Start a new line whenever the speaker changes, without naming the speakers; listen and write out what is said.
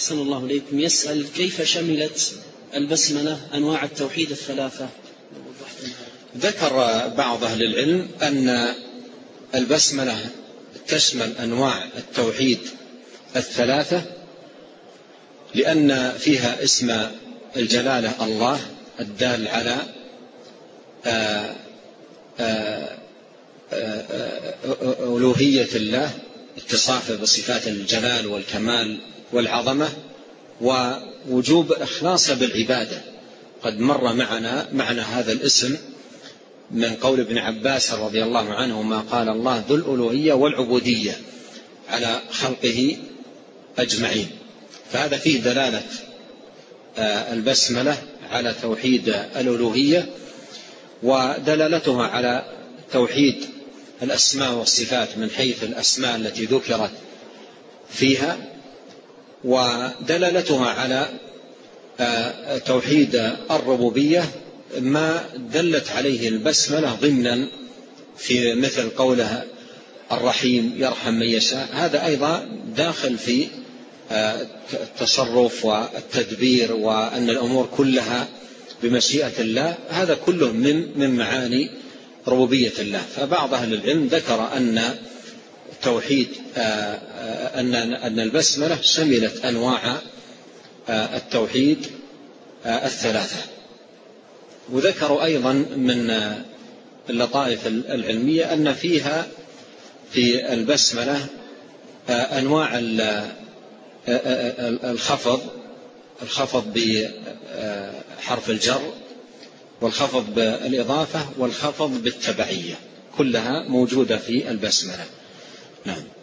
أحسن الله إليكم. يسأل كيف شملت البسملة أنواع التوحيد الثلاثة؟
ذكر بعض أهل العلم أن البسملة تشمل أنواع التوحيد الثلاثة لأن فيها اسم الجلالة الله الدال على ألوهية الله، اتصافه بصفات الجلال والكمال والعظمة، ووجوب إخلاصه بالعبادة. قد مر معنا معنى هذا الاسم من قول ابن عباس رضي الله عنه ما قال الله ذو الألوهية والعبودية على خلقه أجمعين. فهذا فيه دلالة البسملة على توحيد الألوهية، ودلالتها على توحيد الأسماء والصفات من حيث الأسماء التي ذكرت فيها، ودلالتها على توحيد الربوبية ما دلت عليه البسملة ضمنا في مثل قولها الرحيم يرحم من يشاء، هذا أيضا داخل في التصرف والتدبير وأن الأمور كلها بمشيئة الله، هذا كله من معاني ربوبية الله. فبعض أهل العلم ذكر أن توحيد أن البسملة شملت أنواع التوحيد الثلاثة. وذكروا أيضا من اللطائف العلمية أن فيها في البسملة أنواع الخفض بحرف الجر، والخفض بالإضافة، والخفض بالتبعية، كلها موجودة في البسملة. نعم.